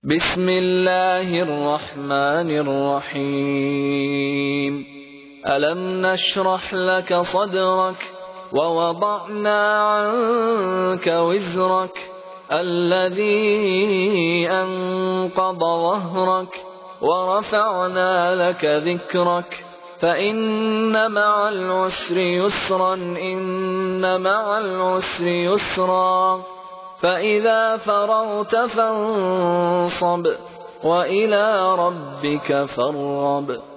بسم الله الرحمن الرحيم ألم نشرح لك صدرك ووضعنا عنك وزرك الذي أنقض ظهرك ورفعنا لك ذكرك فإن مع العسر يسرا إن مع العسر يسرا فإذا فرغت فانصب وإلى ربك فارغب.